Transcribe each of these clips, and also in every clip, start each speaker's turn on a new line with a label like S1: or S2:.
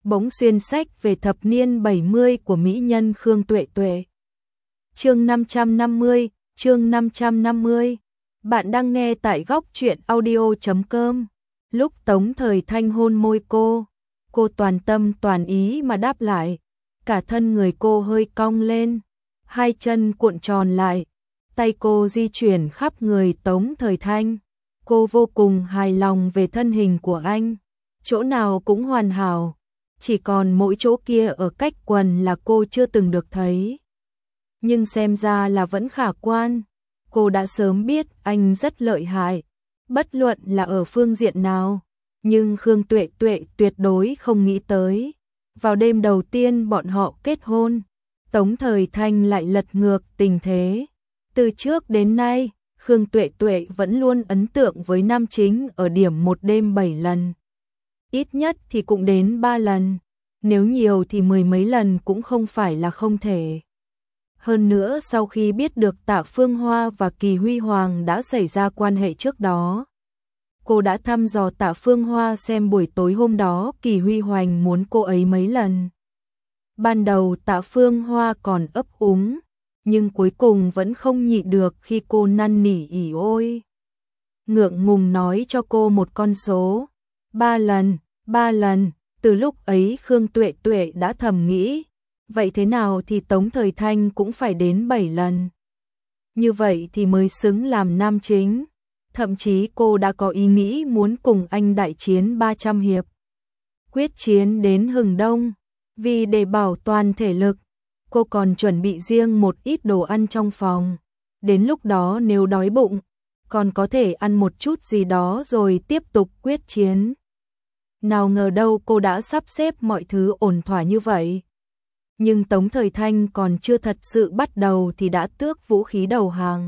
S1: bỗng xuyên sách về thập niên 70 của mỹ nhân Khương Tuệ Tuệ. Chương 550, chương 550. Bạn đang nghe tại góc truyện audio.com. Lúc Tống Thời Thanh hôn môi cô toàn tâm toàn ý mà đáp lại, cả thân người cô hơi cong lên, hai chân cuộn tròn lại, tay cô di chuyển khắp người Tống Thời Thanh. Cô vô cùng hài lòng về thân hình của anh, chỗ nào cũng hoàn hảo, chỉ còn mỗi chỗ kia ở cách quần là cô chưa từng được thấy. Nhưng xem ra là vẫn khả quan, cô đã sớm biết anh rất lợi hại, bất luận là ở phương diện nào, nhưng Khương Tuệ Tuệ tuyệt đối không nghĩ tới. Vào đêm đầu tiên bọn họ kết hôn, Tống Thời Thanh lại lật ngược tình thế. Từ trước đến nay, Khương Tuệ Tuệ vẫn luôn ấn tượng với nam chính ở điểm một đêm 7 lần. Ít nhất thì cũng đến 3 lần, nếu nhiều thì mười mấy lần cũng không phải là không thể. Hơn nữa sau khi biết được Tạ Phương Hoa và Kỳ Huy Hoàng đã xảy ra quan hệ trước đó, cô đã thăm dò Tạ Phương Hoa xem buổi tối hôm đó Kỳ Huy Hoàng muốn cô ấy mấy lần. Ban đầu Tạ Phương Hoa còn ấp úng, nhưng cuối cùng vẫn không nhịn được khi cô năn nỉ ỉ ôi. Ngượng ngùng nói cho cô một con số, 3 lần, từ lúc ấy Khương Tuệ Tuệ đã thầm nghĩ, vậy thế nào thì Tống Thời Thanh cũng phải đến 7 lần. Như vậy thì mới xứng làm nam chính, thậm chí cô đã có ý nghĩ muốn cùng anh đại chiến 300 hiệp. Quyết chiến đến hừng đông, vì để bảo toàn thể lực, cô còn chuẩn bị riêng một ít đồ ăn trong phòng. Đến lúc đó nếu đói bụng, còn có thể ăn một chút gì đó rồi tiếp tục quyết chiến. Nào ngờ đâu cô đã sắp xếp mọi thứ ổn thỏa như vậy. Nhưng Tống Thời Thanh còn chưa thật sự bắt đầu thì đã tước vũ khí đầu hàng.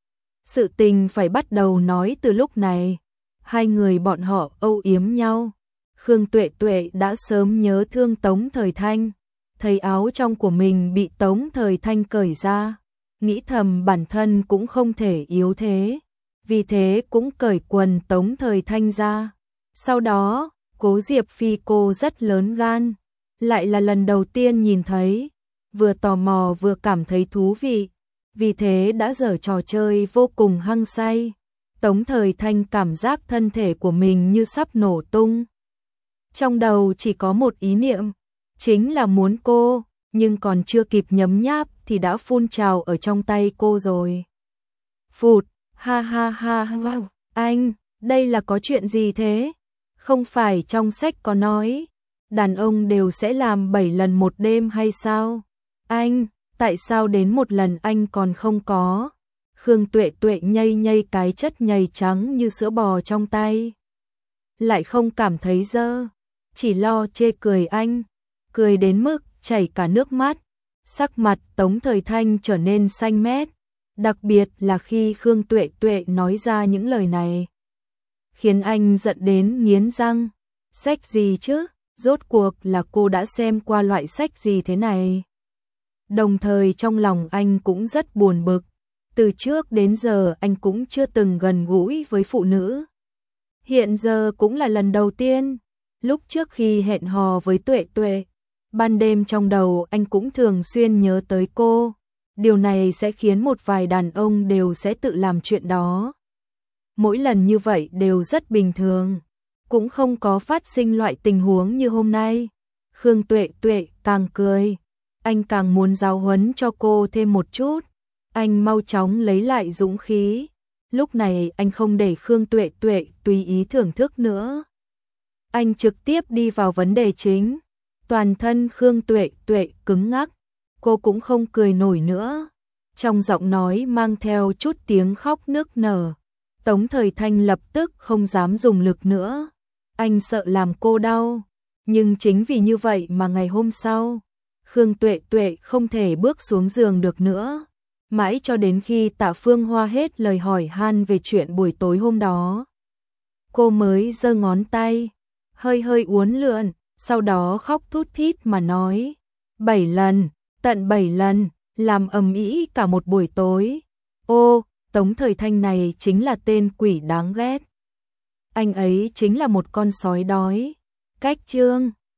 S1: Sự tình phải bắt đầu nói từ lúc này. Hai người bọn họ âu yếm nhau. Khương Tuệ Tuệ đã sớm nhớ thương Tống Thời Thanh. Thấy áo trong của mình bị Tống Thời Thanh cởi ra, nghĩ thầm bản thân cũng không thể yếu thế, vì thế cũng cởi quần Tống Thời Thanh ra. Sau đó, Cố Diệp Phi cô rất lớn gan, lại là lần đầu tiên nhìn thấy, vừa tò mò vừa cảm thấy thú vị, vì thế đã giở trò chơi vô cùng hăng say. Tống Thời Thanh cảm giác thân thể của mình như sắp nổ tung. Trong đầu chỉ có một ý niệm, chính là muốn cô, nhưng còn chưa kịp nhấm nháp thì đã phun trào ở trong tay cô rồi. Phụt, ha ha ha, wow, anh, đây là có chuyện gì thế? Không phải trong sách có nói, đàn ông đều sẽ làm 7 lần một đêm hay sao? Anh, tại sao đến một lần anh còn không có? Khương Tuệ Tuệ nhây nhây cái chất nhầy trắng như sữa bò trong tay. Lại không cảm thấy dơ, chỉ lo chê cười anh, cười đến mức chảy cả nước mắt. Sắc mặt Tống Thời Thanh trở nên xanh mét, đặc biệt là khi Khương Tuệ Tuệ nói ra những lời này, khiến anh giận đến nghiến răng. Sách gì chứ? Rốt cuộc là cô đã xem qua loại sách gì thế này? Đồng thời trong lòng anh cũng rất buồn bực. Từ trước đến giờ anh cũng chưa từng gần gũi với phụ nữ. Hiện giờ cũng là lần đầu tiên. Lúc trước khi hẹn hò với Tuệ Tuệ, ban đêm trong đầu anh cũng thường xuyên nhớ tới cô. Điều này sẽ khiến một vài đàn ông đều sẽ tự làm chuyện đó. Mỗi lần như vậy đều rất bình thường, cũng không có phát sinh loại tình huống như hôm nay. Khương Tuệ Tuệ càng cười, anh càng muốn giáo huấn cho cô thêm một chút. Anh mau chóng lấy lại dũng khí. Lúc này anh không để Khương Tuệ Tuệ tùy ý thưởng thức nữa. Anh trực tiếp đi vào vấn đề chính. Toàn thân Khương Tuệ Tuệ cứng ngắc, cô cũng không cười nổi nữa. Trong giọng nói mang theo chút tiếng khóc nức nở. Tống Thời Thanh lập tức không dám dùng lực nữa. Anh sợ làm cô đau. Nhưng chính vì như vậy mà ngày hôm sau, Khương Tuệ Tuệ không thể bước xuống giường được nữa. Mãi cho đến khi Tạ Phương Hoa hết lời hỏi han về chuyện buổi tối hôm đó, cô mới giơ ngón tay, hơi hơi uốn lượn, sau đó khóc thút thít mà nói, 7 lần, tận 7 lần, làm ầm ĩ cả một buổi tối. Ô, Tống Thời Thanh này chính là tên quỷ đáng ghét. Anh ấy chính là một con sói đói. Cách chương